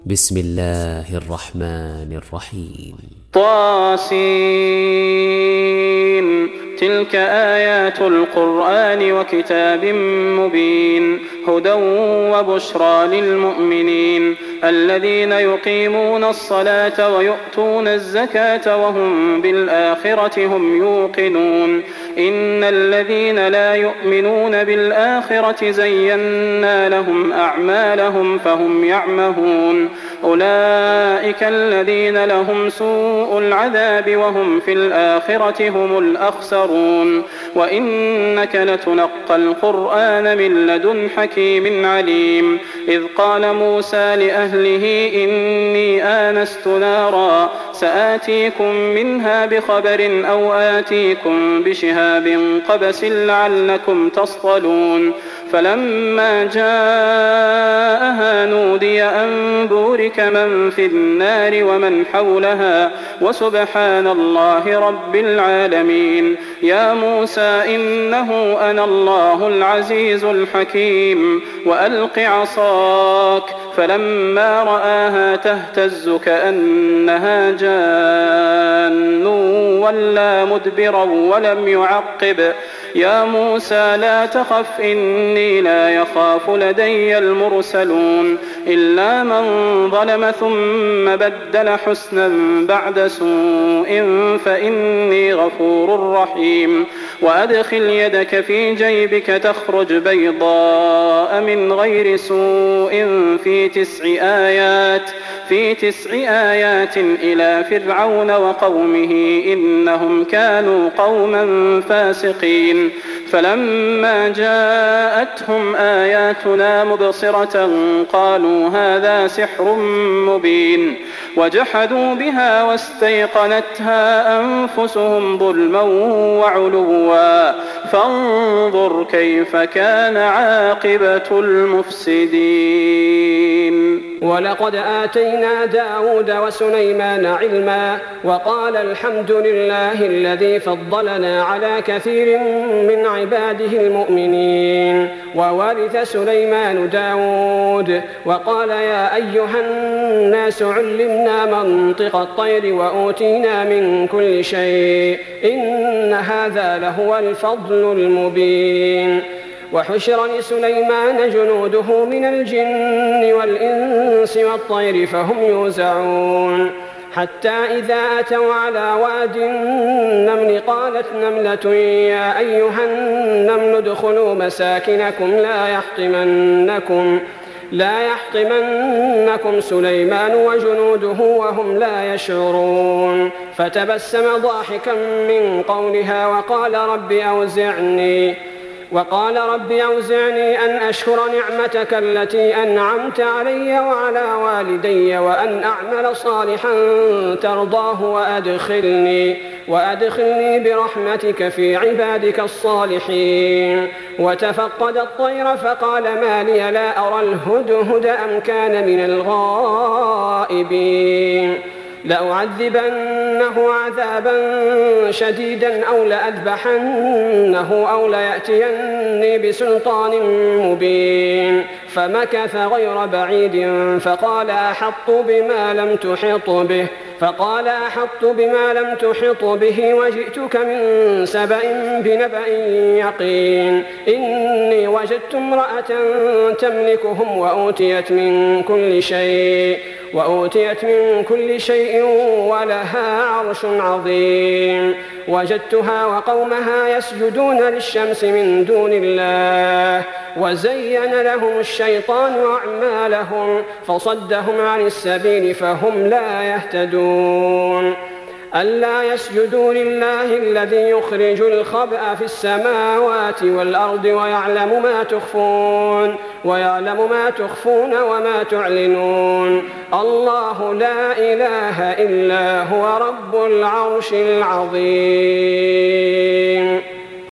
بسم الله الرحمن الرحيم. طاسين. تلك آيات القرآن وكتاب مبين هدى وبشرى للمؤمنين الذين يقيمون الصلاة ويؤتون الزكاة وهم بالآخرة هم يوقنون. إن الذين لا يؤمنون بالآخرة زينا لهم أعمالهم فهم يعمهون. أولئك الذين لهم سوء العذاب وهم في الآخرة هم الأخسرون. وإنك لتلقى القرآن من لدن حكيم عليم. إذ قال موسى لأهله إني آنست نارا سآتيكم منها بخبر أو آتيكم بشهاب قبس لعلكم تصطلون. فلما جاءها نودي أن بورك من في النار ومن حولها وسبحان الله رب العالمين. يا موسى إنه أنا الله العزيز الحكيم وألق عصاك. فلما رآها تهتز كأنها جان ولا مدبرا ولم يعقب. يا موسى لا تخف إني لا يخاف لدي المرسلون. إلا من ظلم ثم بدل حسنا بعد سوء فإني غفور رحيم. وأدخل يدك في جيبك تخرج بيضاء من غير سوء في 9 آيات إلى فرعون وقومه إنهم كانوا قوما فاسقين. فلما جاءتهم آياتنا مبصرة قالوا هذا سحر مبين. وجحدوا بها واستيقنتها أنفسهم ظلما وعلوا فانظر كيف كان عاقبة المفسدين. ولقد آتينا داود وسليمان علما وقال الحمد لله الذي فضلنا على كثير من عباده المؤمنين. وورث سليمان داود وقال يا أيها الناس علمنا منطق الطير وأوتينا من كل شيء إن هذا لهو الفضل المبين. وحشر لسليمان جنوده من الجن والإنس والطير فهم يوزعون حتى إذا أتوا على واد النمل قالت نملة يا أيها النمل ادخلوا مساكنكم لا يحطمنكم سليمان وجنوده وهم لا يشعرون. فتبسم ضاحكا من قولها وقال رب أوزعني أن أشكر نعمتك التي أنعمت علي وعلى والدي وأن أعمل صالحا ترضاه وأدخلني برحمتك في عبادك الصالحين. وتفقد الطير فقال ما لي لا أرى الهدهد أم كان من الغائبين. لأعذبنه عذابا شديدا أو لأذبحنه أو ليأتيني بسلطان مبين. فمكث غير بعيد فقال أحطت بما لم تحط به وجئتك من سبأ بنبأ يقين. إني وجدت امرأة تملكهم وأوتيت من كل شيء ولها عرش عظيم. وجدتها وقومها يسجدون للشمس من دون الله وزين لهم الشيطان أعمالهم فصدهم عن السبيل فهم لا يهتدون. ألا يسجدوا لله الذي يخرج الخبأ في السماوات والأرض ويعلم ما تخفون وما تعلنون. الله لا إله إلا هو رب العرش العظيم.